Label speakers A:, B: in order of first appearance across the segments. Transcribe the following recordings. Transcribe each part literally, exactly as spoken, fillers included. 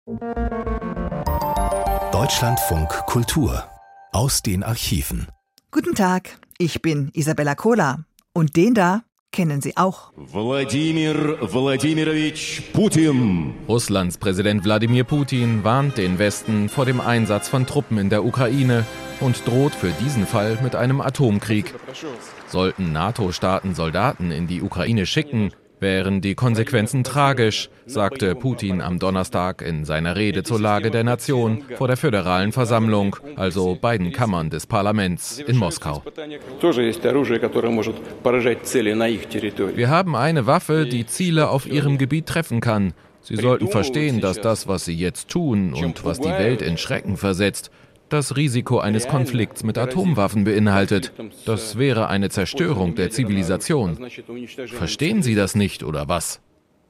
A: Deutschlandfunk Kultur aus den Archiven.
B: Guten Tag, ich bin Isabella Kohler und den da kennen Sie auch.
C: Wladimir Wladimirovich Putin.
D: Russlands Präsident Wladimir Putin warnt den Westen vor dem Einsatz von Truppen in der Ukraine und droht für diesen Fall mit einem Atomkrieg. Sollten NATO-Staaten Soldaten in die Ukraine schicken, wären die Konsequenzen tragisch, sagte Putin am Donnerstag in seiner Rede zur Lage der Nation vor der Föderalen Versammlung, also beiden Kammern des Parlaments in Moskau. Wir haben eine Waffe, die Ziele auf ihrem Gebiet treffen kann. Sie sollten verstehen, dass das, was sie jetzt tun und was die Welt in Schrecken versetzt, das Risiko eines Konflikts mit Atomwaffen beinhaltet. Das wäre eine Zerstörung der Zivilisation. Verstehen Sie das nicht, oder was?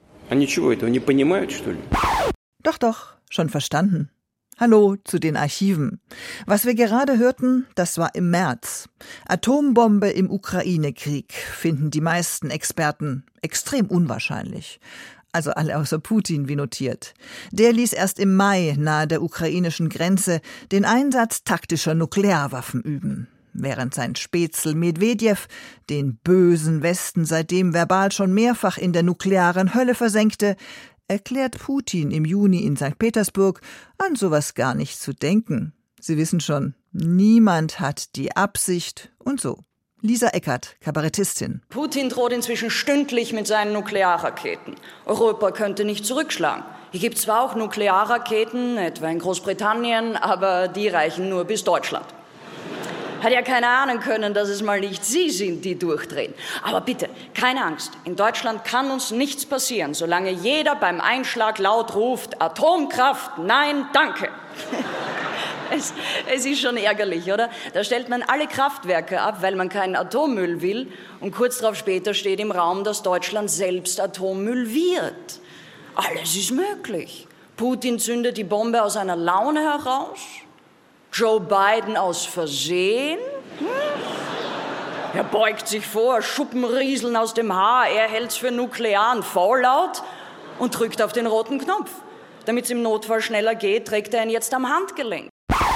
B: Doch, doch, schon verstanden. Hallo zu den Archiven. Was wir gerade hörten, das war im März. Atombombe im Ukraine-Krieg finden die meisten Experten extrem unwahrscheinlich. Also alle außer Putin, wie notiert. Der ließ erst im Mai nahe der ukrainischen Grenze den Einsatz taktischer Nuklearwaffen üben. Während sein Spätzl Medwedew den bösen Westen seitdem verbal schon mehrfach in der nuklearen Hölle versenkte, erklärt Putin im Juni in Sankt Petersburg, an sowas gar nicht zu denken. Sie wissen schon, niemand hat die Absicht und so. Lisa Eckert, Kabarettistin.
E: Putin droht inzwischen stündlich mit seinen Nuklearraketen. Europa könnte nicht zurückschlagen. Hier gibt es zwar auch Nuklearraketen, etwa in Großbritannien, aber die reichen nur bis Deutschland. Hat ja keiner ahnen können, dass es mal nicht Sie sind, die durchdrehen. Aber bitte, keine Angst. In Deutschland kann uns nichts passieren, solange jeder beim Einschlag laut ruft, Atomkraft, nein, danke. Es, es ist schon ärgerlich, oder? Da stellt man alle Kraftwerke ab, weil man keinen Atommüll will. Und kurz darauf später steht im Raum, dass Deutschland selbst Atommüll wird. Alles ist möglich. Putin zündet die Bombe aus einer Laune heraus. Joe Biden aus Versehen. Hm? Er beugt sich vor, Schuppen rieseln aus dem Haar. Er hält's für nuklearen Fallout und drückt auf den roten Knopf. Damit es im Notfall schneller geht, trägt er ihn jetzt am Handgelenk.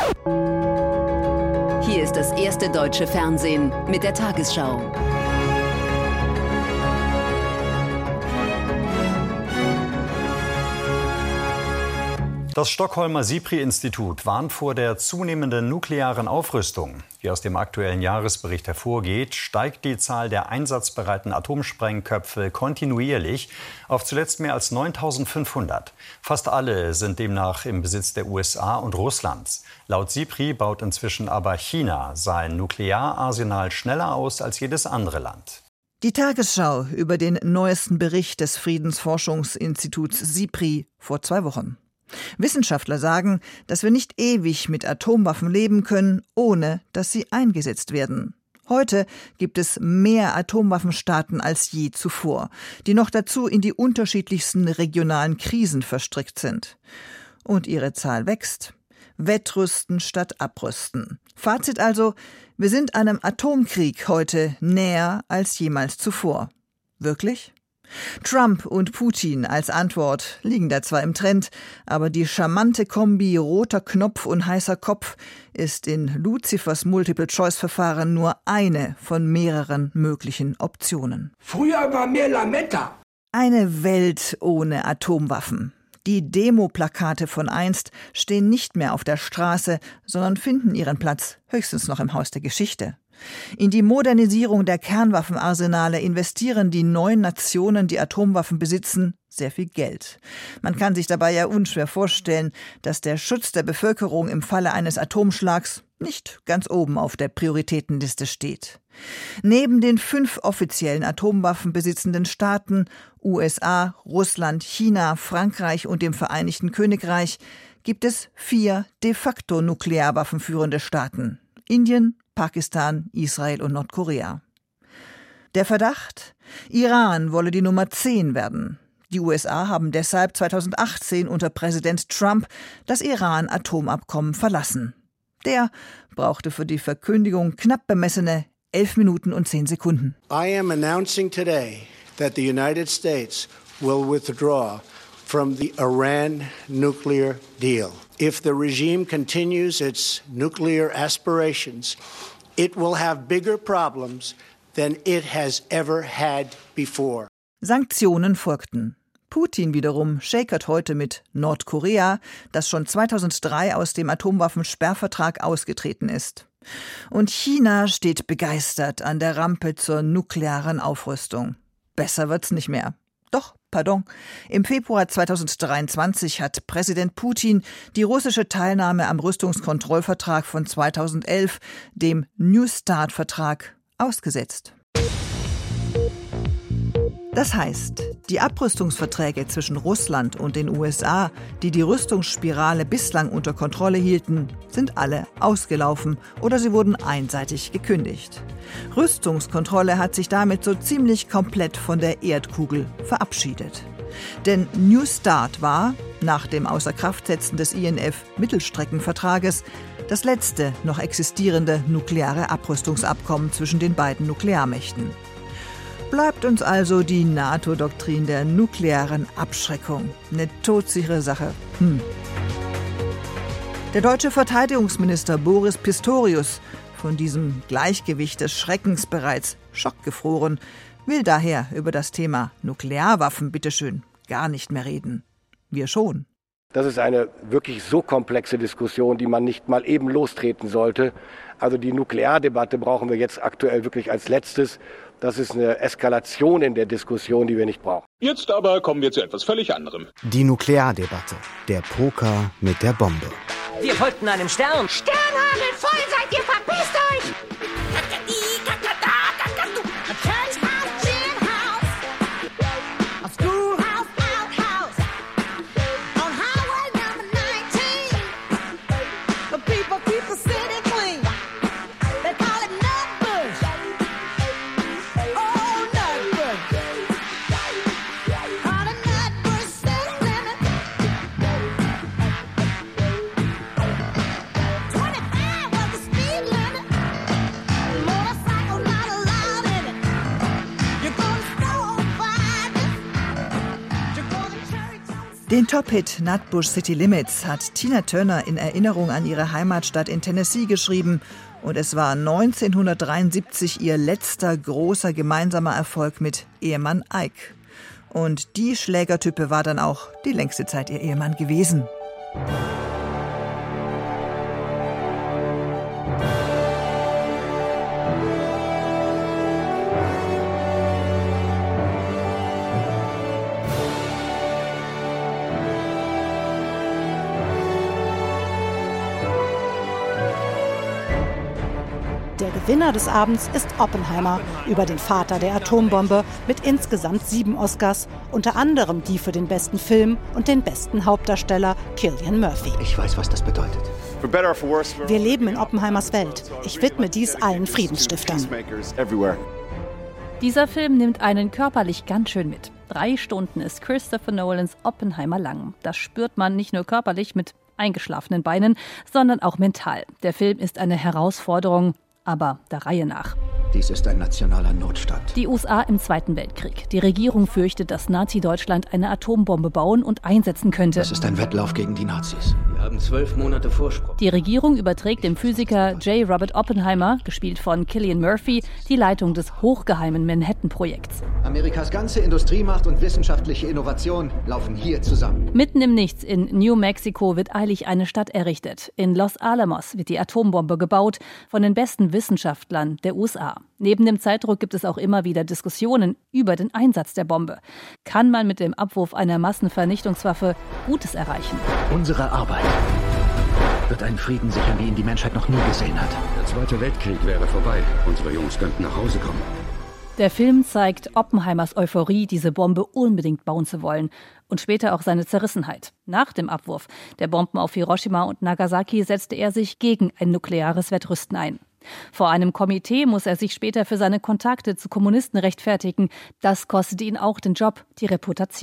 F: Hier ist das erste deutsche Fernsehen mit der Tagesschau.
G: Das Stockholmer SIPRI-Institut warnt vor der zunehmenden nuklearen Aufrüstung. Wie aus dem aktuellen Jahresbericht hervorgeht, steigt die Zahl der einsatzbereiten Atomsprengköpfe kontinuierlich auf zuletzt mehr als neuntausendfünfhundert. Fast alle sind demnach im Besitz der U S A und Russlands. Laut SIPRI baut inzwischen aber China sein Nukleararsenal schneller aus als jedes andere Land.
B: Die Tagesschau über den neuesten Bericht des Friedensforschungsinstituts SIPRI vor zwei Wochen. Wissenschaftler sagen, dass wir nicht ewig mit Atomwaffen leben können, ohne dass sie eingesetzt werden. Heute gibt es mehr Atomwaffenstaaten als je zuvor, die noch dazu in die unterschiedlichsten regionalen Krisen verstrickt sind. Und ihre Zahl wächst. Wettrüsten statt Abrüsten. Fazit also, wir sind einem Atomkrieg heute näher als jemals zuvor. Wirklich? Trump und Putin als Antwort liegen da zwar im Trend, aber die charmante Kombi roter Knopf und heißer Kopf ist in Luzifers Multiple-Choice-Verfahren nur eine von mehreren möglichen Optionen.
H: Früher war mehr Lametta.
B: Eine Welt ohne Atomwaffen. Die Demo-Plakate von einst stehen nicht mehr auf der Straße, sondern finden ihren Platz höchstens noch im Haus der Geschichte. In die Modernisierung der Kernwaffenarsenale investieren die neuen Nationen, die Atomwaffen besitzen, sehr viel Geld. Man kann sich dabei ja unschwer vorstellen, dass der Schutz der Bevölkerung im Falle eines Atomschlags nicht ganz oben auf der Prioritätenliste steht. Neben den fünf offiziellen Atomwaffen besitzenden Staaten U S A, Russland, China, Frankreich und dem Vereinigten Königreich gibt es vier de facto nuklearwaffenführende Staaten: Indien, Pakistan, Israel und Nordkorea. Der Verdacht? Iran wolle die Nummer zehn werden. Die U S A haben deshalb zweitausendachtzehn unter Präsident Trump das Iran-Atomabkommen verlassen. Der brauchte für die Verkündigung knapp bemessene elf Minuten und zehn Sekunden.
I: I am announcing today that the United States will withdraw from the Iran nuclear deal. If the regime continues its nuclear aspirations, it will have bigger problems than it has ever had before.
B: Sanktionen folgten. Putin wiederum schäkert heute mit Nordkorea, das schon zweitausenddrei aus dem Atomwaffensperrvertrag ausgetreten ist. Und China steht begeistert an der Rampe zur nuklearen Aufrüstung. Besser wird's nicht mehr. Doch, pardon, im Februar zweitausenddreiundzwanzig hat Präsident Putin die russische Teilnahme am Rüstungskontrollvertrag von zweitausendelf, dem New Start-Vertrag, ausgesetzt. Das heißt, die Abrüstungsverträge zwischen Russland und den U S A, die die Rüstungsspirale bislang unter Kontrolle hielten, sind alle ausgelaufen oder sie wurden einseitig gekündigt. Rüstungskontrolle hat sich damit so ziemlich komplett von der Erdkugel verabschiedet. Denn New Start war, nach dem Außerkraftsetzen des I N F-Mittelstreckenvertrages, das letzte noch existierende nukleare Abrüstungsabkommen zwischen den beiden Nuklearmächten. Bleibt uns also die NATO-Doktrin der nuklearen Abschreckung. Eine todsichere Sache. Hm. Der deutsche Verteidigungsminister Boris Pistorius, von diesem Gleichgewicht des Schreckens bereits schockgefroren, will daher über das Thema Nuklearwaffen bitteschön gar nicht mehr reden. Wir schon.
J: Das ist eine wirklich so komplexe Diskussion, die man nicht mal eben lostreten sollte. Also die Nukleardebatte brauchen wir jetzt aktuell wirklich als letztes. Das ist eine Eskalation in der Diskussion, die wir nicht brauchen.
K: Jetzt aber kommen wir zu etwas völlig anderem.
L: Die Nukleardebatte. Der Poker mit der Bombe.
M: Wir folgten einem Stern.
N: Sternhagel voll seid ihr, verpisst euch!
B: Den Top-Hit Nutbush City Limits hat Tina Turner in Erinnerung an ihre Heimatstadt in Tennessee geschrieben und es war neunzehnhundertdreiundsiebzig ihr letzter großer gemeinsamer Erfolg mit Ehemann Ike. Und die Schlägertype war dann auch die längste Zeit ihr Ehemann gewesen.
O: Der Gewinner des Abends ist Oppenheimer über den Vater der Atombombe mit insgesamt sieben Oscars, unter anderem die für den besten Film und den besten Hauptdarsteller Cillian Murphy.
P: Ich weiß, was das bedeutet.
O: Wir leben in Oppenheimers Welt. Ich widme dies allen Friedensstiftern.
Q: Dieser Film nimmt einen körperlich ganz schön mit. Drei Stunden ist Christopher Nolans Oppenheimer lang. Das spürt man nicht nur körperlich mit eingeschlafenen Beinen, sondern auch mental. Der Film ist eine Herausforderung, aber der Reihe nach.
P: Dies ist ein nationaler Notstand.
Q: Die U S A im Zweiten Weltkrieg. Die Regierung fürchtet, dass Nazi-Deutschland eine Atombombe bauen und einsetzen könnte.
P: Das ist ein Wettlauf gegen die Nazis.
M: Wir haben zwölf Monate Vorsprung.
Q: Die Regierung überträgt dem Physiker J. Robert Oppenheimer, gespielt von Cillian Murphy, die Leitung des hochgeheimen Manhattan-Projekts.
P: Amerikas ganze Industriemacht und wissenschaftliche Innovation laufen hier zusammen.
Q: Mitten im Nichts in New Mexico wird eilig eine Stadt errichtet. In Los Alamos wird die Atombombe gebaut von den besten Wissenschaftlern der U S A. Neben dem Zeitdruck gibt es auch immer wieder Diskussionen über den Einsatz der Bombe. Kann man mit dem Abwurf einer Massenvernichtungswaffe Gutes erreichen?
P: Unsere Arbeit wird einen Frieden sichern, wie ihn die Menschheit noch nie gesehen hat.
R: Der Zweite Weltkrieg wäre vorbei. Unsere Jungs könnten nach Hause kommen.
Q: Der Film zeigt Oppenheimers Euphorie, diese Bombe unbedingt bauen zu wollen. Und später auch seine Zerrissenheit. Nach dem Abwurf der Bomben auf Hiroshima und Nagasaki setzte er sich gegen ein nukleares Wettrüsten ein. Vor einem Komitee muss er sich später für seine Kontakte zu Kommunisten rechtfertigen. Das kostete ihn auch den Job, die Reputation.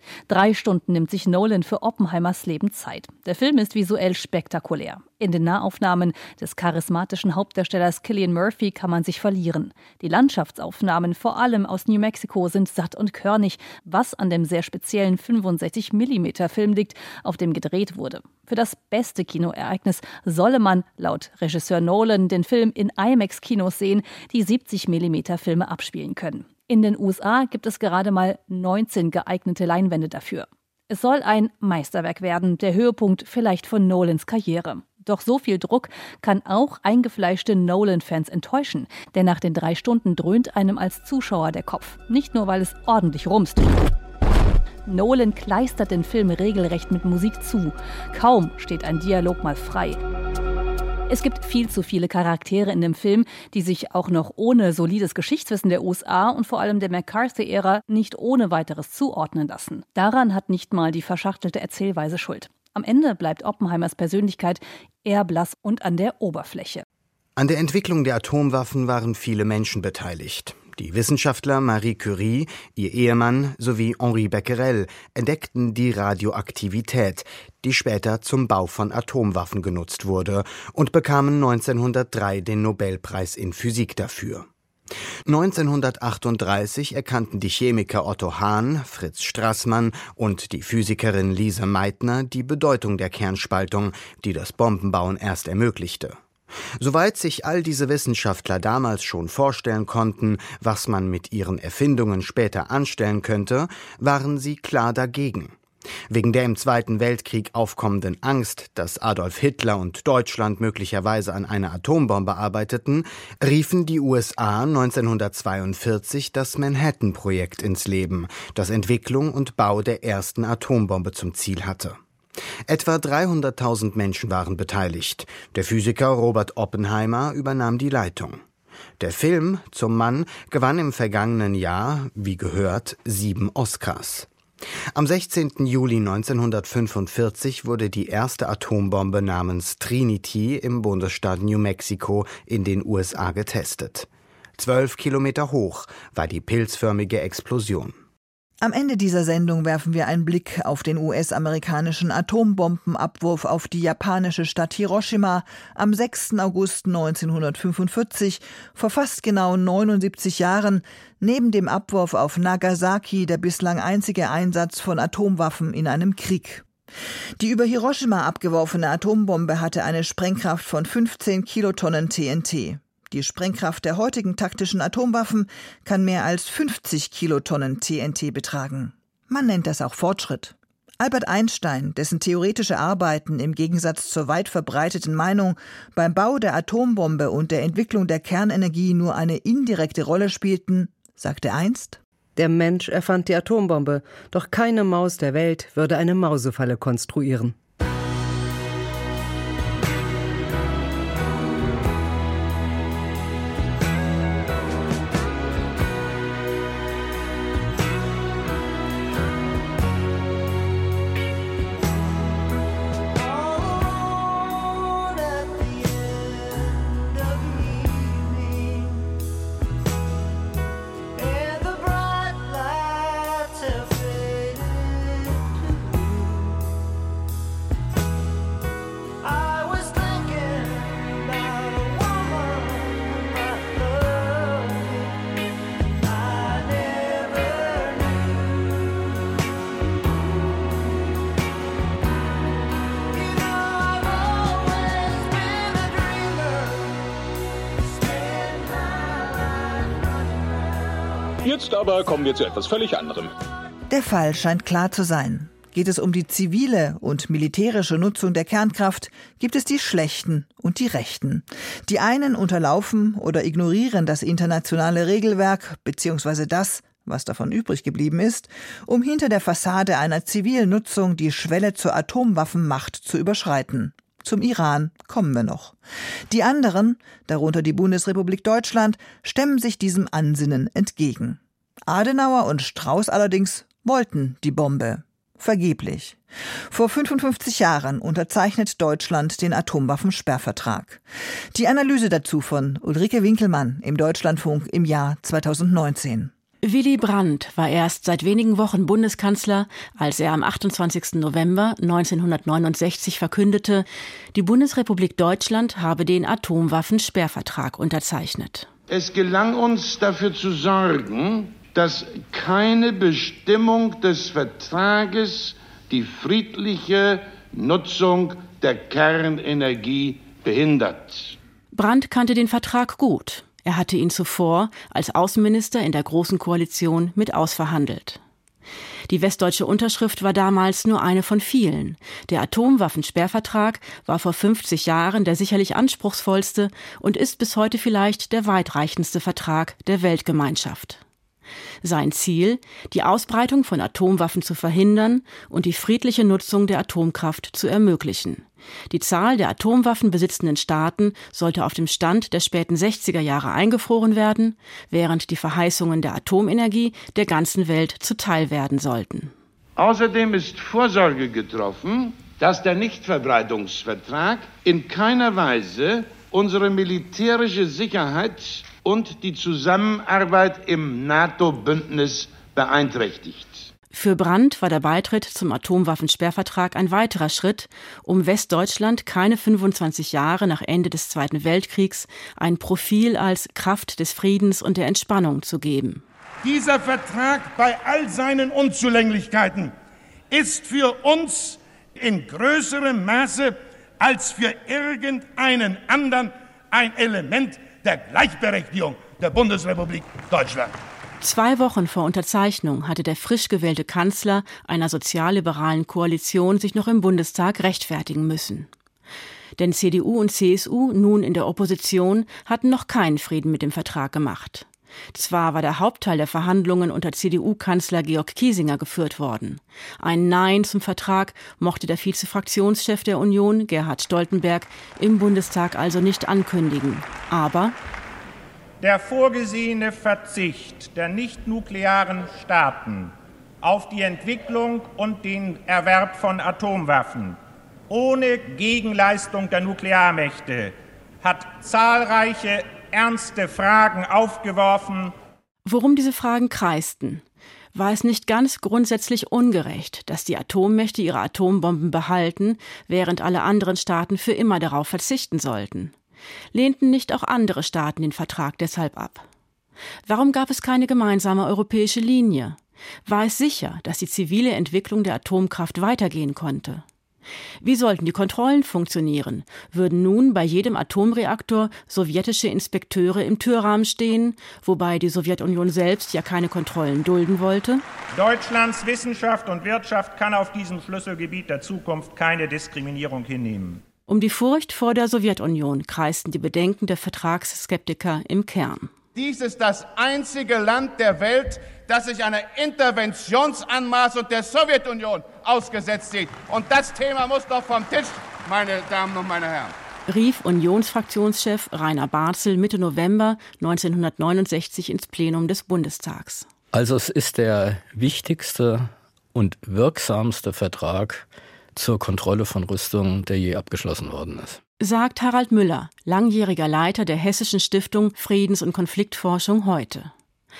Q: Drei Stunden nimmt sich Nolan für Oppenheimers Leben Zeit. Der Film ist visuell spektakulär. In den Nahaufnahmen des charismatischen Hauptdarstellers Cillian Murphy kann man sich verlieren. Die Landschaftsaufnahmen, vor allem aus New Mexico, sind satt und körnig, was an dem sehr speziellen fünfundsechzig Millimeter Film liegt, auf dem gedreht wurde. Für das beste Kinoereignis solle man, laut Regisseur Nolan, den Film in IMAX-Kinos sehen, die siebzig Millimeter Filme abspielen können. In den U S A gibt es gerade mal neunzehn geeignete Leinwände dafür. Es soll ein Meisterwerk werden, der Höhepunkt vielleicht von Nolans Karriere. Doch so viel Druck kann auch eingefleischte Nolan-Fans enttäuschen, denn nach den drei Stunden dröhnt einem als Zuschauer der Kopf. Nicht nur, weil es ordentlich rumst. Nolan kleistert den Film regelrecht mit Musik zu. Kaum steht ein Dialog mal frei. Es gibt viel zu viele Charaktere in dem Film, die sich auch noch ohne solides Geschichtswissen der U S A und vor allem der McCarthy-Ära nicht ohne weiteres zuordnen lassen. Daran hat nicht mal die verschachtelte Erzählweise Schuld. Am Ende bleibt Oppenheimers Persönlichkeit eher blass und an der Oberfläche.
L: An der Entwicklung der Atomwaffen waren viele Menschen beteiligt. Die Wissenschaftler Marie Curie, ihr Ehemann sowie Henri Becquerel entdeckten die Radioaktivität, die später zum Bau von Atomwaffen genutzt wurde, und bekamen neunzehnhundertdrei den Nobelpreis in Physik dafür. neunzehnhundertachtunddreißig erkannten die Chemiker Otto Hahn, Fritz Straßmann und die Physikerin Lise Meitner die Bedeutung der Kernspaltung, die das Bombenbauen erst ermöglichte. Soweit sich all diese Wissenschaftler damals schon vorstellen konnten, was man mit ihren Erfindungen später anstellen könnte, waren sie klar dagegen. Wegen der im Zweiten Weltkrieg aufkommenden Angst, dass Adolf Hitler und Deutschland möglicherweise an einer Atombombe arbeiteten, riefen die U S A neunzehnhundertzweiundvierzig das Manhattan-Projekt ins Leben, das Entwicklung und Bau der ersten Atombombe zum Ziel hatte. Etwa dreihunderttausend Menschen waren beteiligt. Der Physiker Robert Oppenheimer übernahm die Leitung. Der Film Zum Mann gewann im vergangenen Jahr, wie gehört, sieben Oscars. Am sechzehnten Juli neunzehnhundertfünfundvierzig wurde die erste Atombombe namens Trinity im Bundesstaat New Mexico in den U S A getestet. Zwölf Kilometer hoch war die pilzförmige Explosion.
B: Am Ende dieser Sendung werfen wir einen Blick auf den U S-amerikanischen Atombombenabwurf auf die japanische Stadt Hiroshima am sechsten August neunzehnhundertfünfundvierzig, vor fast genau neunundsiebzig Jahren, neben dem Abwurf auf Nagasaki der bislang einzige Einsatz von Atomwaffen in einem Krieg. Die über Hiroshima abgeworfene Atombombe hatte eine Sprengkraft von fünfzehn Kilotonnen T N T. Die Sprengkraft der heutigen taktischen Atomwaffen kann mehr als fünfzig Kilotonnen T N T betragen. Man nennt das auch Fortschritt. Albert Einstein, dessen theoretische Arbeiten im Gegensatz zur weit verbreiteten Meinung beim Bau der Atombombe und der Entwicklung der Kernenergie nur eine indirekte Rolle spielten, sagte einst:
S: Der Mensch erfand die Atombombe, doch keine Maus der Welt würde eine Mausefalle konstruieren.
K: Jetzt aber kommen wir zu etwas völlig anderem.
B: Der Fall scheint klar zu sein. Geht es um die zivile und militärische Nutzung der Kernkraft, gibt es die Schlechten und die Rechten. Die einen unterlaufen oder ignorieren das internationale Regelwerk bzw. das, was davon übrig geblieben ist, um hinter der Fassade einer zivilen Nutzung die Schwelle zur Atomwaffenmacht zu überschreiten. Zum Iran kommen wir noch. Die anderen, darunter die Bundesrepublik Deutschland, stemmen sich diesem Ansinnen entgegen. Adenauer und Strauß allerdings wollten die Bombe. Vergeblich. Vor fünfundfünfzig Jahren unterzeichnet Deutschland den Atomwaffensperrvertrag. Die Analyse dazu von Ulrike Winkelmann im Deutschlandfunk im Jahr zweitausendneunzehn.
T: Willy Brandt war erst seit wenigen Wochen Bundeskanzler, als er am achtundzwanzigsten November neunzehnhundertneunundsechzig verkündete, die Bundesrepublik Deutschland habe den Atomwaffensperrvertrag unterzeichnet.
U: Es gelang uns, dafür zu sorgen, dass keine Bestimmung des Vertrages die friedliche Nutzung der Kernenergie behindert.
T: Brandt kannte den Vertrag gut. Er hatte ihn zuvor als Außenminister in der Großen Koalition mit ausverhandelt. Die westdeutsche Unterschrift war damals nur eine von vielen. Der Atomwaffensperrvertrag war vor fünfzig Jahren der sicherlich anspruchsvollste und ist bis heute vielleicht der weitreichendste Vertrag der Weltgemeinschaft. Sein Ziel, die Ausbreitung von Atomwaffen zu verhindern und die friedliche Nutzung der Atomkraft zu ermöglichen. Die Zahl der Atomwaffen besitzenden Staaten sollte auf dem Stand der späten sechziger Jahre eingefroren werden, während die Verheißungen der Atomenergie der ganzen Welt zuteil werden sollten.
U: Außerdem ist Vorsorge getroffen, dass der Nichtverbreitungsvertrag in keiner Weise unsere militärische Sicherheit und die Zusammenarbeit im NATO-Bündnis beeinträchtigt.
T: Für Brandt war der Beitritt zum Atomwaffensperrvertrag ein weiterer Schritt, um Westdeutschland keine fünfundzwanzig Jahre nach Ende des Zweiten Weltkriegs ein Profil als Kraft des Friedens und der Entspannung zu geben.
V: Dieser Vertrag bei all seinen Unzulänglichkeiten ist für uns in größerem Maße als für irgendeinen anderen ein Element der Gleichberechtigung der Bundesrepublik Deutschland.
T: Zwei Wochen vor Unterzeichnung hatte der frisch gewählte Kanzler einer sozialliberalen Koalition sich noch im Bundestag rechtfertigen müssen. Denn C D U und C S U, nun in der Opposition, hatten noch keinen Frieden mit dem Vertrag gemacht. Zwar war der Hauptteil der Verhandlungen unter C D U-Kanzler Georg Kiesinger geführt worden. Ein Nein zum Vertrag mochte der Vize-Fraktionschef der Union, Gerhard Stoltenberg, im Bundestag also nicht ankündigen. Aber
V: der vorgesehene Verzicht der nicht-nuklearen Staaten auf die Entwicklung und den Erwerb von Atomwaffen ohne Gegenleistung der Nuklearmächte hat zahlreiche ernste Fragen aufgeworfen.
T: Worum diese Fragen kreisten? War es nicht ganz grundsätzlich ungerecht, dass die Atommächte ihre Atombomben behalten, während alle anderen Staaten für immer darauf verzichten sollten? Lehnten nicht auch andere Staaten den Vertrag deshalb ab? Warum gab es keine gemeinsame europäische Linie? War es sicher, dass die zivile Entwicklung der Atomkraft weitergehen konnte? Wie sollten die Kontrollen funktionieren? Würden nun bei jedem Atomreaktor sowjetische Inspekteure im Türrahmen stehen, wobei die Sowjetunion selbst ja keine Kontrollen dulden wollte?
V: Deutschlands Wissenschaft und Wirtschaft kann auf diesem Schlüsselgebiet der Zukunft keine Diskriminierung hinnehmen.
T: Um die Furcht vor der Sowjetunion kreisten die Bedenken der Vertragsskeptiker im Kern.
V: Dies ist das einzige Land der Welt, das sich einer Interventionsanmaßung der Sowjetunion ausgesetzt sieht. Und das Thema muss doch vom Tisch, meine Damen und meine Herren.
T: Rief Unionsfraktionschef Rainer Barzel Mitte November neunzehnhundertneunundsechzig ins Plenum des Bundestags.
W: Also es ist der wichtigste und wirksamste Vertrag zur Kontrolle von Rüstungen, der je abgeschlossen worden ist.
T: Sagt Harald Müller, langjähriger Leiter der Hessischen Stiftung Friedens- und Konfliktforschung heute.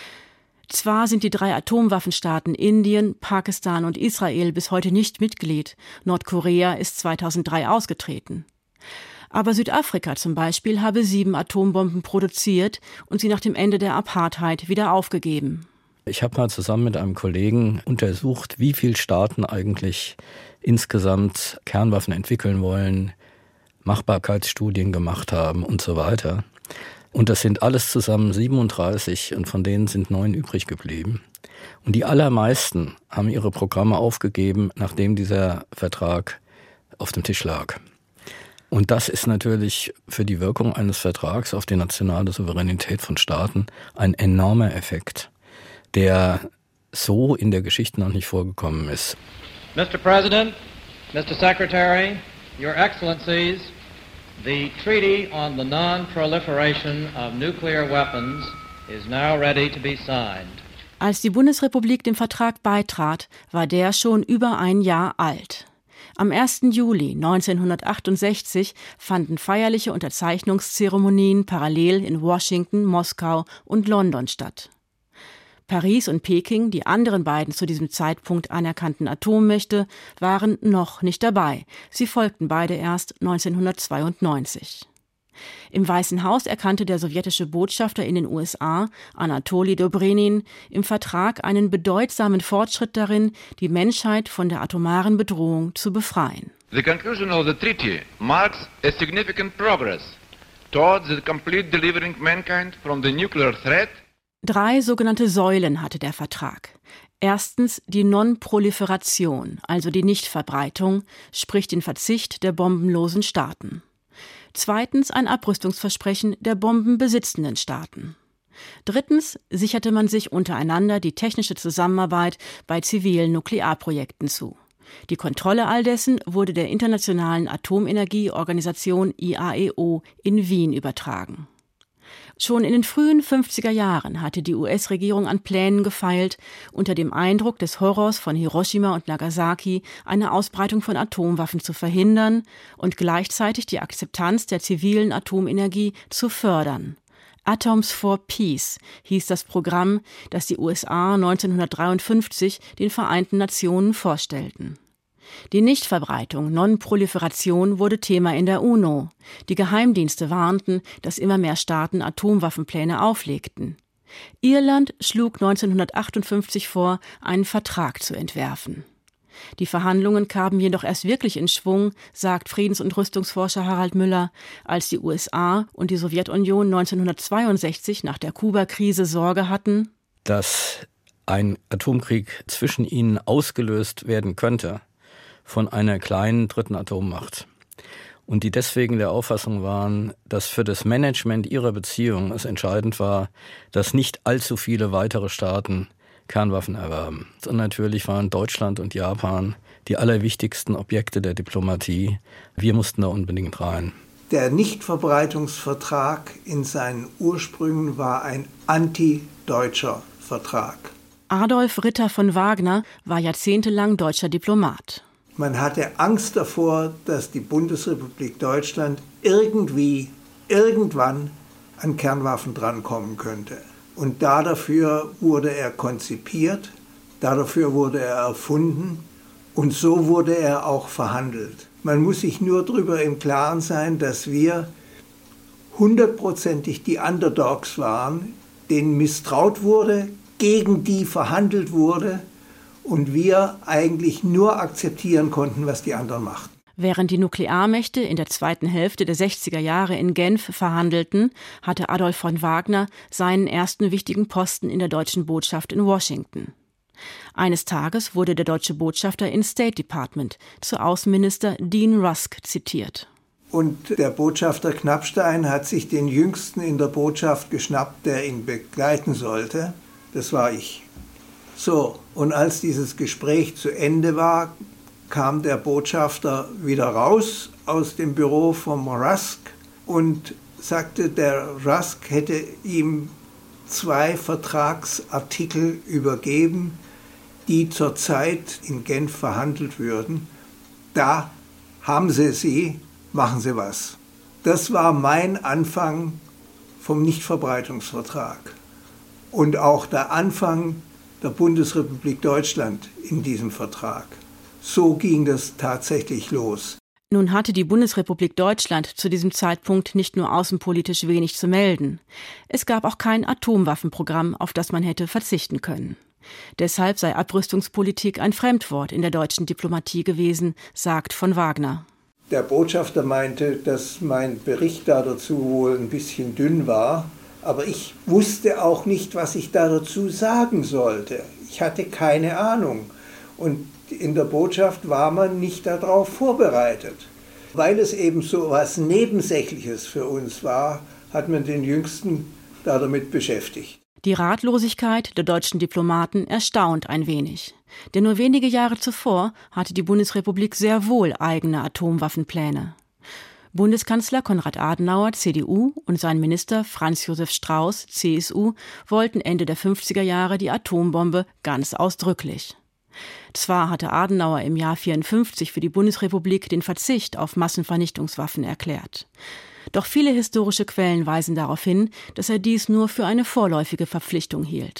T: Zwar sind die drei Atomwaffenstaaten Indien, Pakistan und Israel bis heute nicht Mitglied. Nordkorea ist zweitausenddrei ausgetreten. Aber Südafrika zum Beispiel habe sieben Atombomben produziert und sie nach dem Ende der Apartheid wieder aufgegeben.
W: Ich habe mal zusammen mit einem Kollegen untersucht, wie viele Staaten eigentlich insgesamt Kernwaffen entwickeln wollen, Machbarkeitsstudien gemacht haben und so weiter. Und das sind alles zusammen siebenunddreißig und von denen sind neun übrig geblieben. Und die allermeisten haben ihre Programme aufgegeben, nachdem dieser Vertrag auf dem Tisch lag. Und das ist natürlich für die Wirkung eines Vertrags auf die nationale Souveränität von Staaten ein enormer Effekt, der so in der Geschichte noch nicht vorgekommen ist.
X: Mister President, Mister Secretary, Your Excellencies, the Treaty on the Non-Proliferation of Nuclear Weapons is now ready to be signed.
T: Als die Bundesrepublik dem Vertrag beitrat, war der schon über ein Jahr alt. Am ersten Juli neunzehnhundertachtundsechzig fanden feierliche Unterzeichnungszeremonien parallel in Washington, Moskau und London statt. Paris und Peking, die anderen beiden zu diesem Zeitpunkt anerkannten Atommächte, waren noch nicht dabei. Sie folgten beide erst neunzehnhundertzweiundneunzig. Im Weißen Haus erkannte der sowjetische Botschafter in den U S A, Anatoli Dobrynin, im Vertrag einen bedeutsamen Fortschritt darin, die Menschheit von der atomaren Bedrohung zu befreien.
K: The conclusion of the treaty marks a significant progress towards the complete delivering mankind from the nuclear threat.
T: Drei sogenannte Säulen hatte der Vertrag. Erstens die Non-Proliferation, also die Nichtverbreitung, sprich den Verzicht der bombenlosen Staaten. Zweitens ein Abrüstungsversprechen der bombenbesitzenden Staaten. Drittens sicherte man sich untereinander die technische Zusammenarbeit bei zivilen Nuklearprojekten zu. Die Kontrolle all dessen wurde der Internationalen Atomenergieorganisation I A E O in Wien übertragen. Schon in den frühen fünfziger Jahren hatte die U S-Regierung an Plänen gefeilt, unter dem Eindruck des Horrors von Hiroshima und Nagasaki eine Ausbreitung von Atomwaffen zu verhindern und gleichzeitig die Akzeptanz der zivilen Atomenergie zu fördern. Atoms for Peace hieß das Programm, das die U S A neunzehnhundertdreiundfünfzig den Vereinten Nationen vorstellten. Die Nichtverbreitung, Non-Proliferation wurde Thema in der UNO. Die Geheimdienste warnten, dass immer mehr Staaten Atomwaffenpläne auflegten. Irland schlug neunzehnhundertachtundfünfzig vor, einen Vertrag zu entwerfen. Die Verhandlungen kamen jedoch erst wirklich in Schwung, sagt Friedens- und Rüstungsforscher Harald Müller, als die U S A und die Sowjetunion neunzehnhundertzweiundsechzig nach der Kuba-Krise Sorge hatten,
W: dass ein Atomkrieg zwischen ihnen ausgelöst werden könnte von einer kleinen dritten Atommacht. Und die deswegen der Auffassung waren, dass für das Management ihrer Beziehung es entscheidend war, dass nicht allzu viele weitere Staaten Kernwaffen erwerben. Und natürlich waren Deutschland und Japan die allerwichtigsten Objekte der Diplomatie. Wir mussten da unbedingt rein.
A: Der Nichtverbreitungsvertrag in seinen Ursprüngen war ein antideutscher Vertrag.
T: Adolf Ritter von Wagner war jahrzehntelang deutscher Diplomat.
A: Man hatte Angst davor, dass die Bundesrepublik Deutschland irgendwie, irgendwann an Kernwaffen drankommen könnte. Und dafür wurde er konzipiert, dafür wurde er erfunden und so wurde er auch verhandelt. Man muss sich nur darüber im Klaren sein, dass wir hundertprozentig die Underdogs waren, denen misstraut wurde, gegen die verhandelt wurde und wir eigentlich nur akzeptieren konnten, was die anderen machten.
T: Während die Nuklearmächte in der zweiten Hälfte der sechziger Jahre in Genf verhandelten, hatte Adolf von Wagner seinen ersten wichtigen Posten in der deutschen Botschaft in Washington. Eines Tages wurde der deutsche Botschafter ins State Department zu Außenminister Dean Rusk zitiert.
A: Und der Botschafter Knappstein hat sich den Jüngsten in der Botschaft geschnappt, der ihn begleiten sollte. Das war ich. So, und als dieses Gespräch zu Ende war, kam der Botschafter wieder raus aus dem Büro vom Rusk und sagte, der Rusk hätte ihm zwei Vertragsartikel übergeben, die zurzeit in Genf verhandelt würden. Da haben Sie sie, machen Sie was. Das war mein Anfang vom Nichtverbreitungsvertrag und auch der Anfang der Bundesrepublik Deutschland in diesem Vertrag. So ging das tatsächlich los.
T: Nun hatte die Bundesrepublik Deutschland zu diesem Zeitpunkt nicht nur außenpolitisch wenig zu melden. Es gab auch kein Atomwaffenprogramm, auf das man hätte verzichten können. Deshalb sei Abrüstungspolitik ein Fremdwort in der deutschen Diplomatie gewesen, sagt von Wagner.
A: Der Botschafter meinte, dass mein Bericht da dazu wohl ein bisschen dünn war. Aber ich wusste auch nicht, was ich da dazu sagen sollte. Ich hatte keine Ahnung. Und in der Botschaft war man nicht darauf vorbereitet. Weil es eben so etwas Nebensächliches für uns war, hat man den Jüngsten da damit beschäftigt.
T: Die Ratlosigkeit der deutschen Diplomaten erstaunt ein wenig. Denn nur wenige Jahre zuvor hatte die Bundesrepublik sehr wohl eigene Atomwaffenpläne. Bundeskanzler Konrad Adenauer, C D U, und sein Minister Franz Josef Strauß, C S U, wollten Ende der fünfziger Jahre die Atombombe ganz ausdrücklich. Zwar hatte Adenauer im Jahr vierundfünfzig für die Bundesrepublik den Verzicht auf Massenvernichtungswaffen erklärt. Doch viele historische Quellen weisen darauf hin, dass er dies nur für eine vorläufige Verpflichtung hielt.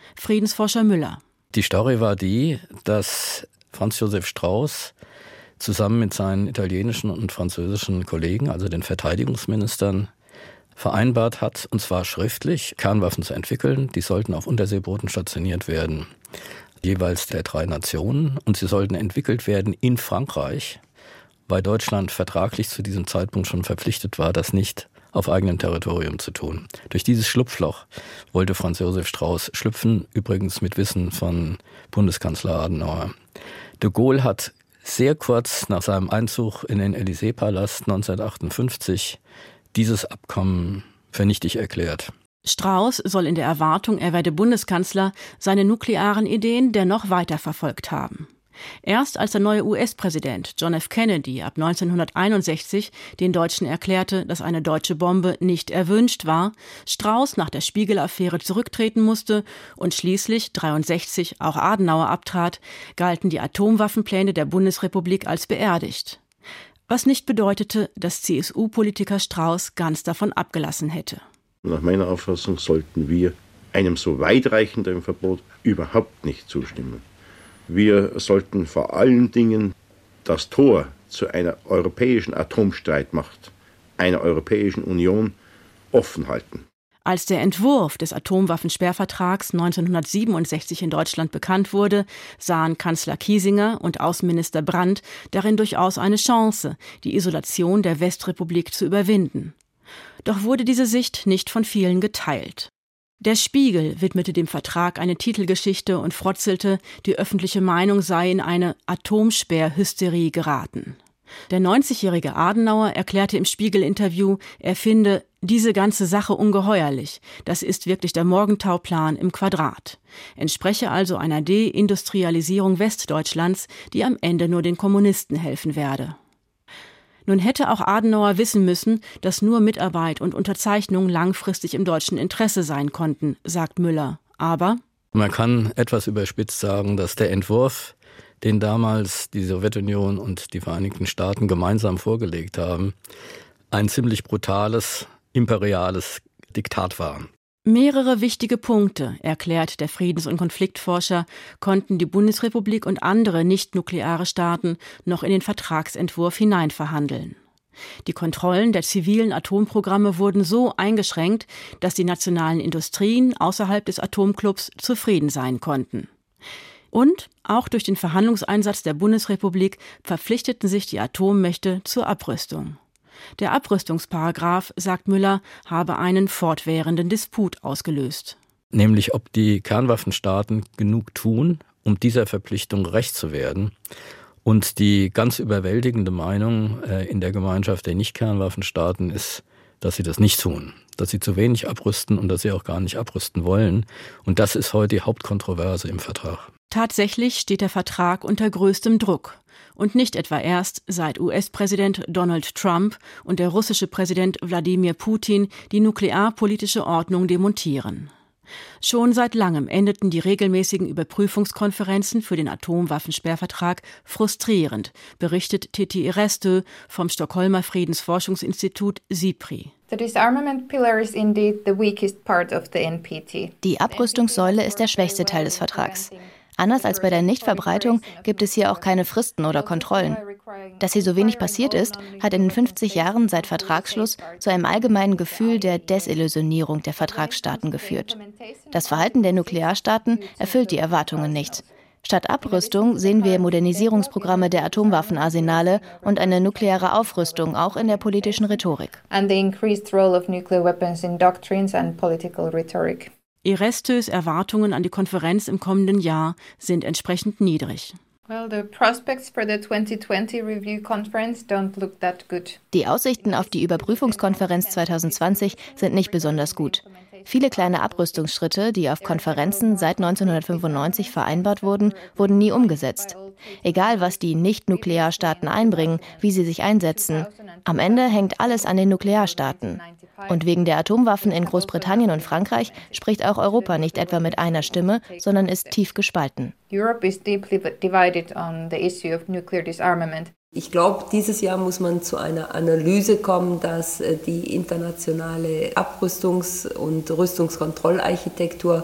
T: Friedensforscher Müller.
W: Die Story war die, dass Franz Josef Strauß zusammen mit seinen italienischen und französischen Kollegen, also den Verteidigungsministern, vereinbart hat, und zwar schriftlich, Kernwaffen zu entwickeln. Die sollten auf Unterseebooten stationiert werden, jeweils der drei Nationen. Und sie sollten entwickelt werden in Frankreich, weil Deutschland vertraglich zu diesem Zeitpunkt schon verpflichtet war, das nicht auf eigenem Territorium zu tun. Durch dieses Schlupfloch wollte Franz Josef Strauß schlüpfen, übrigens mit Wissen von Bundeskanzler Adenauer. De Gaulle hat sehr kurz nach seinem Einzug in den Élysée-Palast neunzehnhundertachtundfünfzig dieses Abkommen für nichtig erklärt.
T: Strauß soll in der Erwartung, er werde Bundeskanzler, seine nuklearen Ideen dennoch weiterverfolgt haben. Erst als der neue U S-Präsident John F. Kennedy ab neunzehnhunderteinundsechzig den Deutschen erklärte, dass eine deutsche Bombe nicht erwünscht war, Strauß nach der Spiegel-Affäre zurücktreten musste und schließlich dreiundsechzig auch Adenauer abtrat, galten die Atomwaffenpläne der Bundesrepublik als beerdigt. Was nicht bedeutete, dass C S U-Politiker Strauß ganz davon abgelassen hätte.
C: Nach meiner Auffassung sollten wir einem so weitreichenden Verbot überhaupt nicht zustimmen. Wir sollten vor allen Dingen das Tor zu einer europäischen Atomstreitmacht, einer Europäischen Union, offen halten.
T: Als der Entwurf des Atomwaffensperrvertrags neunzehnhundertsiebenundsechzig in Deutschland bekannt wurde, sahen Kanzler Kiesinger und Außenminister Brandt darin durchaus eine Chance, die Isolation der Westrepublik zu überwinden. Doch wurde diese Sicht nicht von vielen geteilt. Der Spiegel widmete dem Vertrag eine Titelgeschichte und frotzelte, die öffentliche Meinung sei in eine Atomsperrhysterie geraten. Der neunzigjährige Adenauer erklärte im Spiegel-Interview, er finde diese ganze Sache ungeheuerlich. Das ist wirklich der Morgentauplan im Quadrat. Entspreche also einer Deindustrialisierung Westdeutschlands, die am Ende nur den Kommunisten helfen werde. Nun hätte auch Adenauer wissen müssen, dass nur Mitarbeit und Unterzeichnung langfristig im deutschen Interesse sein konnten, sagt Müller. Aber
W: man kann etwas überspitzt sagen, dass der Entwurf, den damals die Sowjetunion und die Vereinigten Staaten gemeinsam vorgelegt haben, ein ziemlich brutales, imperiales Diktat war.
T: Mehrere wichtige Punkte, erklärt der Friedens- und Konfliktforscher, konnten die Bundesrepublik und andere nicht-nukleare Staaten noch in den Vertragsentwurf hineinverhandeln. Die Kontrollen der zivilen Atomprogramme wurden so eingeschränkt, dass die nationalen Industrien außerhalb des Atomclubs zufrieden sein konnten. Und auch durch den Verhandlungseinsatz der Bundesrepublik verpflichteten sich die Atommächte zur Abrüstung. Der Abrüstungsparagraph, sagt Müller, habe einen fortwährenden Disput ausgelöst.
W: Nämlich ob die Kernwaffenstaaten genug tun, um dieser Verpflichtung gerecht zu werden. Und die ganz überwältigende Meinung äh, in der Gemeinschaft der Nicht-Kernwaffenstaaten ist, dass sie das nicht tun, dass sie zu wenig abrüsten und dass sie auch gar nicht abrüsten wollen. Und das ist heute die Hauptkontroverse im Vertrag.
T: Tatsächlich steht der Vertrag unter größtem Druck. Und nicht etwa erst, seit U S-Präsident Donald Trump und der russische Präsident Wladimir Putin die nuklearpolitische Ordnung demontieren. Schon seit langem endeten die regelmäßigen Überprüfungskonferenzen für den Atomwaffensperrvertrag frustrierend, berichtet Titi Irestö vom Stockholmer Friedensforschungsinstitut SIPRI.
D: Die Abrüstungssäule ist der schwächste Teil des Vertrags. Anders als bei der Nichtverbreitung gibt es hier auch keine Fristen oder Kontrollen. Dass hier so wenig passiert ist, hat in den fünfzig Jahren seit Vertragsschluss zu einem allgemeinen Gefühl der Desillusionierung der Vertragsstaaten geführt. Das Verhalten der Nuklearstaaten erfüllt die Erwartungen nicht. Statt Abrüstung sehen wir Modernisierungsprogramme der Atomwaffenarsenale und eine nukleare Aufrüstung auch in der politischen Rhetorik.
E: And the increased role of nuclear weapons in doctrines and political rhetoric.
T: Irestős Erwartungen an die Konferenz im kommenden Jahr sind entsprechend niedrig.
E: Well, the prospects for the twenty twenty review conference don't look that good.
D: Die Aussichten auf die Überprüfungskonferenz zwanzig zwanzig sind nicht besonders gut. Viele kleine Abrüstungsschritte, die auf Konferenzen seit neunzehnhundertfünfundneunzig vereinbart wurden, wurden nie umgesetzt. Egal, was die Nicht-Nuklearstaaten einbringen, wie sie sich einsetzen, am Ende hängt alles an den Nuklearstaaten. Und wegen der Atomwaffen in Großbritannien und Frankreich spricht auch Europa nicht etwa mit einer Stimme, sondern ist tief gespalten.
E: Europe is deeply divided on the issue of nuclear disarmament.
F: Ich glaube, dieses Jahr muss man zu einer Analyse kommen, dass die internationale Abrüstungs- und Rüstungskontrollarchitektur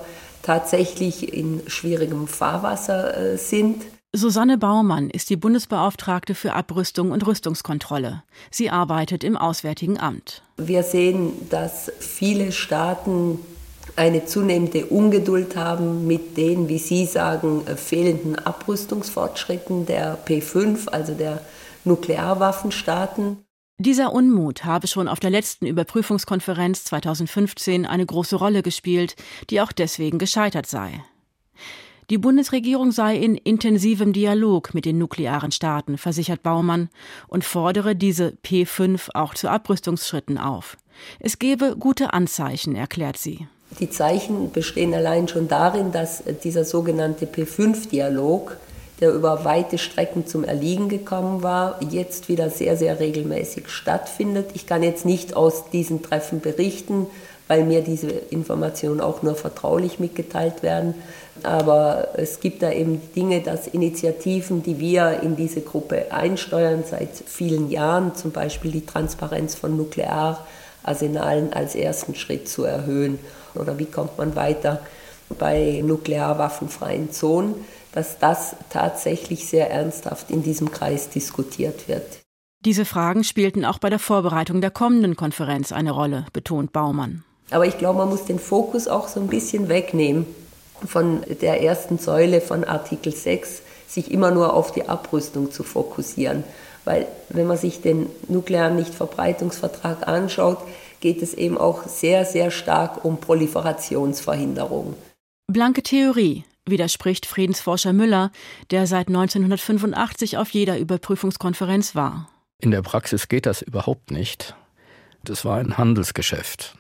F: tatsächlich in schwierigem Fahrwasser äh, sind.
T: Susanne Baumann ist die Bundesbeauftragte für Abrüstung und Rüstungskontrolle. Sie arbeitet im Auswärtigen Amt.
F: Wir sehen, dass viele Staaten eine zunehmende Ungeduld haben mit den, wie Sie sagen, fehlenden Abrüstungsfortschritten der P fünf, also der Nuklearwaffenstaaten.
T: Dieser Unmut habe schon auf der letzten Überprüfungskonferenz zweitausendfünfzehn eine große Rolle gespielt, die auch deswegen gescheitert sei. Die Bundesregierung sei in intensivem Dialog mit den nuklearen Staaten, versichert Baumann, und fordere diese P fünf auch zu Abrüstungsschritten auf. Es gebe gute Anzeichen, erklärt sie.
F: Die Zeichen bestehen allein schon darin, dass dieser sogenannte P fünf Dialog, der über weite Strecken zum Erliegen gekommen war, jetzt wieder sehr, sehr regelmäßig stattfindet. Ich kann jetzt nicht aus diesen Treffen berichten, weil mir diese Informationen auch nur vertraulich mitgeteilt werden. Aber es gibt da eben Dinge, dass Initiativen, die wir in diese Gruppe einsteuern seit vielen Jahren, zum Beispiel die Transparenz von Nukleararsenalen als ersten Schritt zu erhöhen. Oder wie kommt man weiter bei nuklearwaffenfreien Zonen, dass das tatsächlich sehr ernsthaft in diesem Kreis diskutiert wird.
T: Diese Fragen spielten auch bei der Vorbereitung der kommenden Konferenz eine Rolle, betont Baumann.
F: Aber ich glaube, man muss den Fokus auch so ein bisschen wegnehmen von der ersten Säule von Artikel sechs, sich immer nur auf die Abrüstung zu fokussieren. Weil wenn man sich den nuklearen Nichtverbreitungsvertrag anschaut, geht es eben auch sehr, sehr stark um Proliferationsverhinderung.
T: Blanke Theorie, widerspricht Friedensforscher Müller, der seit neunzehnhundertfünfundachtzig auf jeder Überprüfungskonferenz war.
W: In der Praxis geht das überhaupt nicht. Das war ein Handelsgeschäft.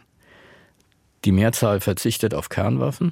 W: Die Mehrzahl verzichtet auf Kernwaffen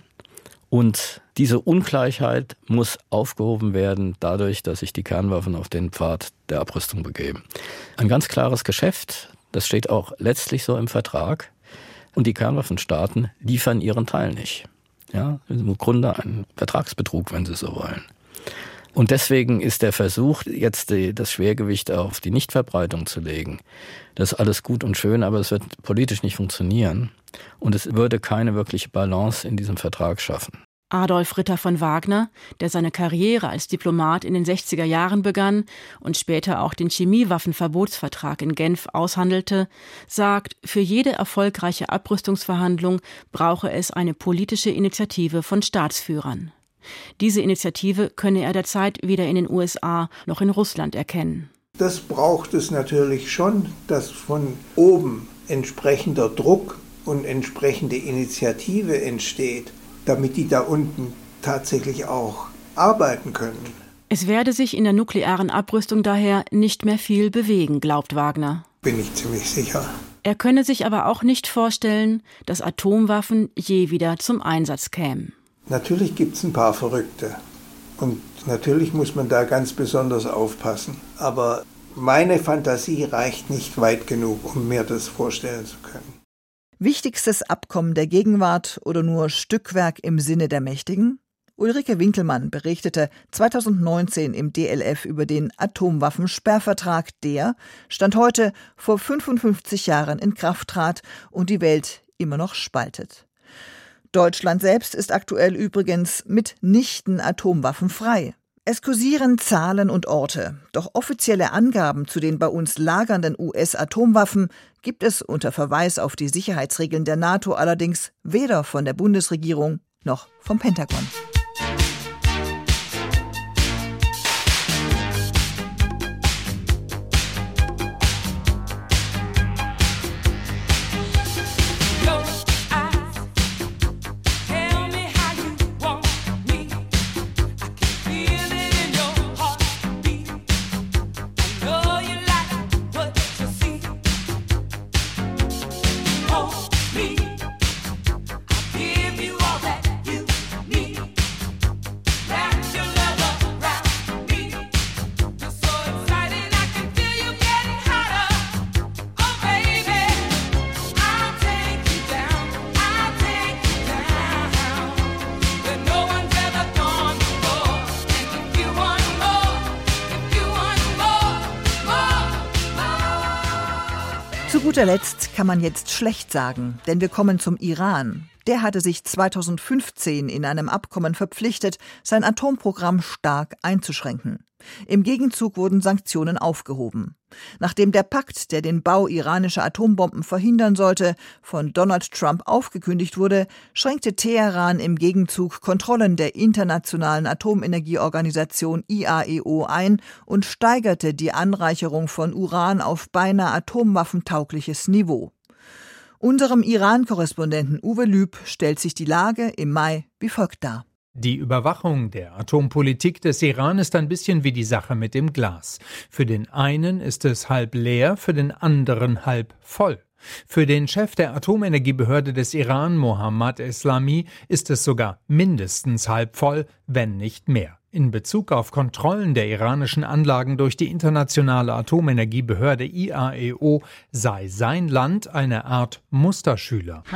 W: und diese Ungleichheit muss aufgehoben werden dadurch, dass sich die Kernwaffen auf den Pfad der Abrüstung begeben. Ein ganz klares Geschäft, das steht auch letztlich so im Vertrag, und die Kernwaffenstaaten liefern ihren Teil nicht. Ja, im Grunde ein Vertragsbetrug, wenn Sie so wollen. Und deswegen ist der Versuch, jetzt die, das Schwergewicht auf die Nichtverbreitung zu legen, das ist alles gut und schön, aber es wird politisch nicht funktionieren. Und es würde keine wirkliche Balance in diesem Vertrag schaffen.
T: Adolf Ritter von Wagner, der seine Karriere als Diplomat in den sechziger Jahren begann und später auch den Chemiewaffenverbotsvertrag in Genf aushandelte, sagt, für jede erfolgreiche Abrüstungsverhandlung brauche es eine politische Initiative von Staatsführern. Diese Initiative könne er derzeit weder in den U S A noch in Russland erkennen.
A: Das braucht es natürlich schon, dass von oben entsprechender Druck und entsprechende Initiative entsteht, damit die da unten tatsächlich auch arbeiten können.
T: Es werde sich in der nuklearen Abrüstung daher nicht mehr viel bewegen, glaubt Wagner.
A: Bin ich ziemlich sicher.
T: Er könne sich aber auch nicht vorstellen, dass Atomwaffen je wieder zum Einsatz kämen.
A: Natürlich gibt es ein paar Verrückte und natürlich muss man da ganz besonders aufpassen. Aber meine Fantasie reicht nicht weit genug, um mir das vorstellen zu können.
B: Wichtigstes Abkommen der Gegenwart oder nur Stückwerk im Sinne der Mächtigen? Ulrike Winkelmann berichtete zweitausendneunzehn im D L F über den Atomwaffensperrvertrag, der, Stand heute, vor fünfundfünfzig Jahren in Kraft trat und die Welt immer noch spaltet. Deutschland selbst ist aktuell übrigens mitnichten atomwaffenfrei. Es kursieren Zahlen und Orte, doch offizielle Angaben zu den bei uns lagernden U S-Atomwaffen gibt es unter Verweis auf die Sicherheitsregeln der NATO allerdings weder von der Bundesregierung noch vom Pentagon. Zu guter Letzt kann man jetzt schlecht sagen, denn wir kommen zum Iran. Der hatte sich zweitausendfünfzehn in einem Abkommen verpflichtet, sein Atomprogramm stark einzuschränken. Im Gegenzug wurden Sanktionen aufgehoben. Nachdem der Pakt, der den Bau iranischer Atombomben verhindern sollte, von Donald Trump aufgekündigt wurde, schränkte Teheran im Gegenzug Kontrollen der Internationalen Atomenergieorganisation I A E O ein und steigerte die Anreicherung von Uran auf beinahe atomwaffentaugliches Niveau. Unserem Iran-Korrespondenten Uwe Lüb stellt sich die Lage im Mai wie folgt dar.
G: Die Überwachung der Atompolitik des Iran ist ein bisschen wie die Sache mit dem Glas. Für den einen ist es halb leer, für den anderen halb voll. Für den Chef der Atomenergiebehörde des Iran, Mohammad Eslami, ist es sogar mindestens halb voll, wenn nicht mehr. In Bezug auf Kontrollen der iranischen Anlagen durch die internationale Atomenergiebehörde I A E O sei sein Land eine Art Musterschüler.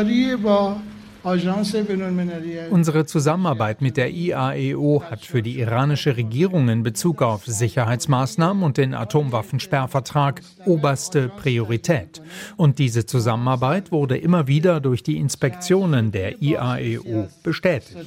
G: Unsere Zusammenarbeit mit der I A E O hat für die iranische Regierung in Bezug auf Sicherheitsmaßnahmen und den Atomwaffensperrvertrag oberste Priorität. Und diese Zusammenarbeit wurde immer wieder durch die Inspektionen der I A E O bestätigt.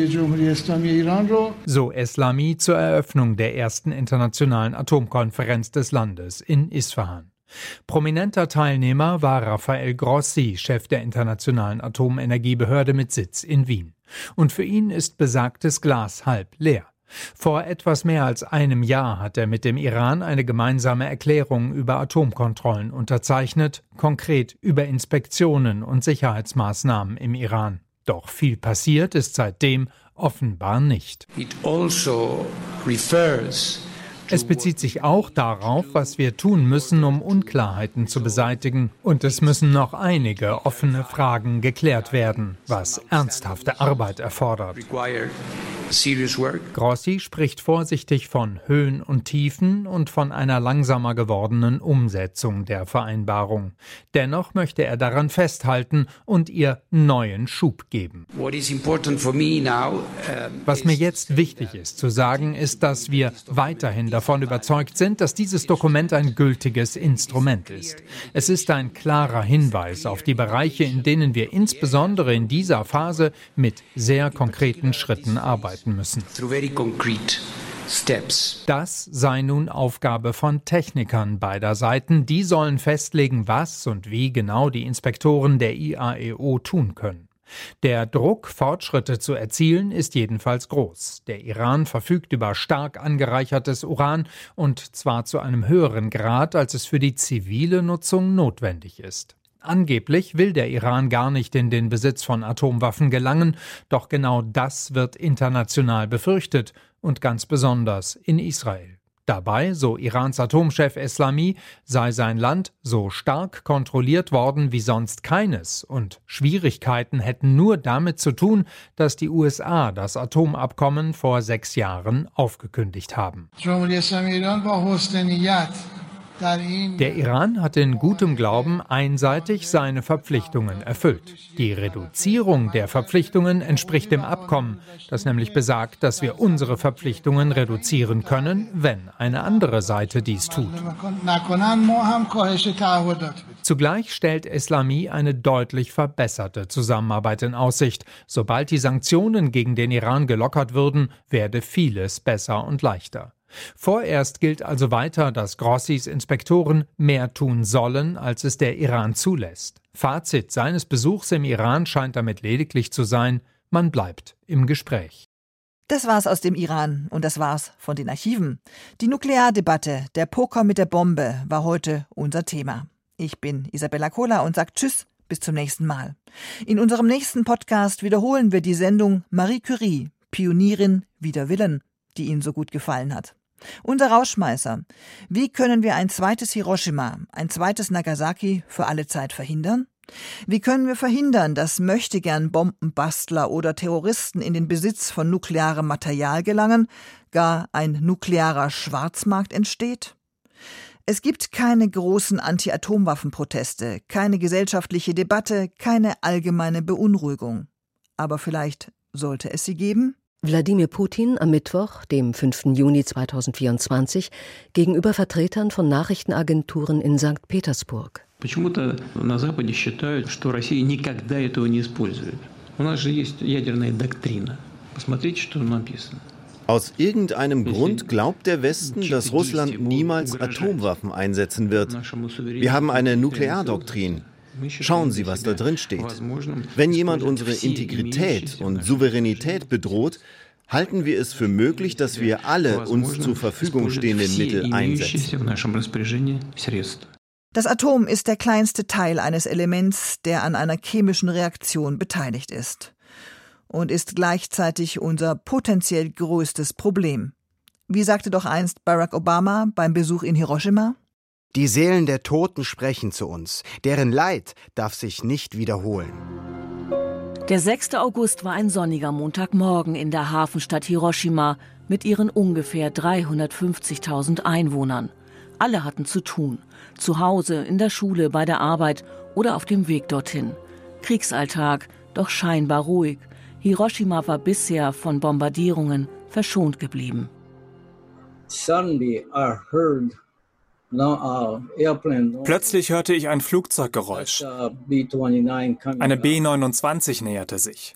G: So Eslami zur Eröffnung der ersten internationalen Atomkonferenz des Landes in Isfahan. Prominenter Teilnehmer war Rafael Grossi, Chef der Internationalen Atomenergiebehörde mit Sitz in Wien. Und für ihn ist besagtes Glas halb leer. Vor etwas mehr als einem Jahr hat er mit dem Iran eine gemeinsame Erklärung über Atomkontrollen unterzeichnet, konkret über Inspektionen und Sicherheitsmaßnahmen im Iran. Doch viel passiert ist seitdem offenbar nicht.
H: It also refers
G: Es bezieht sich auch darauf, was wir tun müssen, um Unklarheiten zu beseitigen. Und es müssen noch einige offene Fragen geklärt werden, was ernsthafte Arbeit erfordert. Grossi spricht vorsichtig von Höhen und Tiefen und von einer langsamer gewordenen Umsetzung der Vereinbarung. Dennoch möchte er daran festhalten und ihr neuen Schub geben. Was mir jetzt wichtig ist zu sagen, ist, dass wir weiterhin davon überzeugt sind, dass dieses Dokument ein gültiges Instrument ist. Es ist ein klarer Hinweis auf die Bereiche, in denen wir insbesondere in dieser Phase mit sehr konkreten Schritten arbeiten müssen. Das sei nun Aufgabe von Technikern beider Seiten. Die sollen festlegen, was und wie genau die Inspektoren der I A E O tun können. Der Druck, Fortschritte zu erzielen, ist jedenfalls groß. Der Iran verfügt über stark angereichertes Uran und zwar zu einem höheren Grad, als es für die zivile Nutzung notwendig ist. Angeblich will der Iran gar nicht in den Besitz von Atomwaffen gelangen, doch genau das wird international befürchtet und ganz besonders in Israel. Dabei, so Irans Atomchef Eslami, sei sein Land so stark kontrolliert worden wie sonst keines und Schwierigkeiten hätten nur damit zu tun, dass die U S A das Atomabkommen vor sechs Jahren aufgekündigt haben. Der Iran hat in gutem Glauben einseitig seine Verpflichtungen erfüllt. Die Reduzierung der Verpflichtungen entspricht dem Abkommen, das nämlich besagt, dass wir unsere Verpflichtungen reduzieren können, wenn eine andere Seite dies tut. Zugleich stellt Eslami eine deutlich verbesserte Zusammenarbeit in Aussicht. Sobald die Sanktionen gegen den Iran gelockert würden, werde vieles besser und leichter. Vorerst gilt also weiter, dass Grossis Inspektoren mehr tun sollen, als es der Iran zulässt. Fazit seines Besuchs im Iran scheint damit lediglich zu sein, man bleibt im Gespräch.
B: Das war's aus dem Iran und das war's von den Archiven. Die Nukleardebatte, der Poker mit der Bombe, war heute unser Thema. Ich bin Isabella Kohler und sage Tschüss, bis zum nächsten Mal. In unserem nächsten Podcast wiederholen wir die Sendung Marie Curie, Pionierin wider Willen, die Ihnen so gut gefallen hat. Unser Rausschmeißer. Wie können wir ein zweites Hiroshima, ein zweites Nagasaki für alle Zeit verhindern? Wie können wir verhindern, dass möchtegern Bombenbastler oder Terroristen in den Besitz von nuklearem Material gelangen, gar ein nuklearer Schwarzmarkt entsteht? Es gibt keine großen Anti-Atomwaffen-Proteste, keine gesellschaftliche Debatte, keine allgemeine Beunruhigung. Aber vielleicht sollte es sie geben?
I: Wladimir Putin am Mittwoch, dem fünften Juni zweitausendvierundzwanzig, gegenüber Vertretern von Nachrichtenagenturen in Sankt Petersburg.
H: Почему-то на Западе считают, что Россия никогда этого не использует. У нас же есть ядерная доктрина. Посмотрите, что написано.
J: Aus irgendeinem Grund glaubt der Westen, dass Russland niemals Atomwaffen einsetzen wird. Wir haben eine Nukleardoktrin. Schauen Sie, was da drin steht. Wenn jemand unsere Integrität und Souveränität bedroht, halten wir es für möglich, dass wir alle uns zur Verfügung stehenden Mittel einsetzen.
B: Das Atom ist der kleinste Teil eines Elements, der an einer chemischen Reaktion beteiligt ist. Und ist gleichzeitig unser potenziell größtes Problem. Wie sagte doch einst Barack Obama beim Besuch in Hiroshima?
L: Die Seelen der Toten sprechen zu uns. Deren Leid darf sich nicht wiederholen.
M: Der sechste August war ein sonniger Montagmorgen in der Hafenstadt Hiroshima mit ihren ungefähr dreihundertfünfzigtausend Einwohnern. Alle hatten zu tun. Zu Hause, in der Schule, bei der Arbeit oder auf dem Weg dorthin. Kriegsalltag, doch scheinbar ruhig. Hiroshima war bisher von Bombardierungen verschont geblieben.
N: Plötzlich hörte ich ein Flugzeuggeräusch. Eine B neunundzwanzig näherte sich.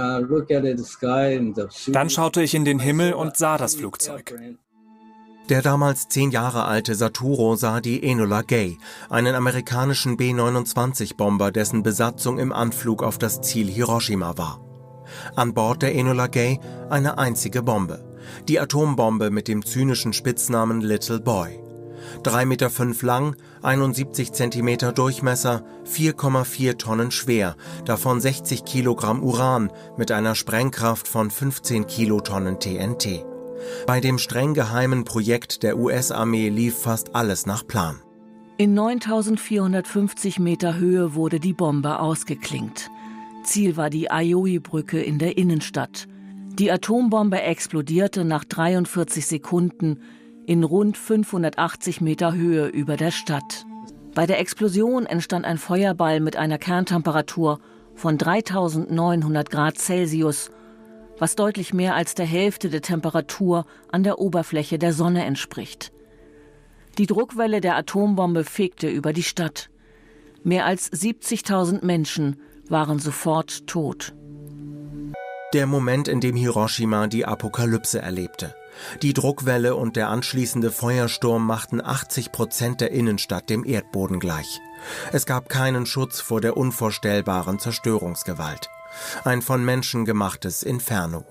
N: Dann schaute ich in den Himmel und sah das Flugzeug.
O: Der damals zehn Jahre alte Satoru sah die Enola Gay, einen amerikanischen B neunundzwanzig-Bomber, dessen Besatzung im Anflug auf das Ziel Hiroshima war. An Bord der Enola Gay eine einzige Bombe, die Atombombe mit dem zynischen Spitznamen Little Boy. drei Komma fünf Meter lang, einundsiebzig Zentimeter Durchmesser, vier Komma vier Tonnen schwer, davon sechzig Kilogramm Uran mit einer Sprengkraft von fünfzehn Kilotonnen T N T. Bei dem streng geheimen Projekt der U S-Armee lief fast alles nach Plan.
M: In neuntausendvierhundertfünfzig Meter Höhe wurde die Bombe ausgeklinkt. Ziel war die Aioi-Brücke in der Innenstadt. Die Atombombe explodierte nach dreiundvierzig Sekunden in rund fünfhundertachtzig Meter Höhe über der Stadt. Bei der Explosion entstand ein Feuerball mit einer Kerntemperatur von dreitausendneunhundert Grad Celsius, was deutlich mehr als der Hälfte der Temperatur an der Oberfläche der Sonne entspricht. Die Druckwelle der Atombombe fegte über die Stadt. Mehr als siebzigtausend Menschen waren sofort tot.
O: Der Moment, in dem Hiroshima die Apokalypse erlebte. Die Druckwelle und der anschließende Feuersturm machten achtzig Prozent der Innenstadt dem Erdboden gleich. Es gab keinen Schutz vor der unvorstellbaren Zerstörungsgewalt. Ein von Menschen gemachtes Inferno.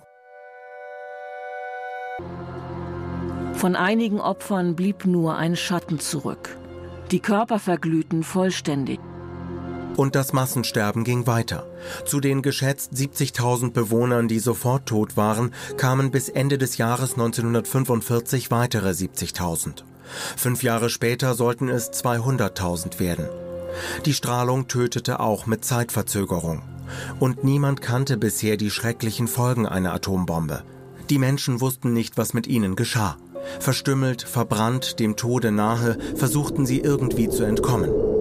M: Von einigen Opfern blieb nur ein Schatten zurück. Die Körper verglühten vollständig.
O: Und das Massensterben ging weiter. Zu den geschätzt siebzigtausend Bewohnern, die sofort tot waren, kamen bis Ende des Jahres neunzehnhundertfünfundvierzig weitere siebzigtausend. Fünf Jahre später sollten es zweihunderttausend werden. Die Strahlung tötete auch mit Zeitverzögerung. Und niemand kannte bisher die schrecklichen Folgen einer Atombombe. Die Menschen wussten nicht, was mit ihnen geschah. Verstümmelt, verbrannt, dem Tode nahe, versuchten sie irgendwie zu entkommen.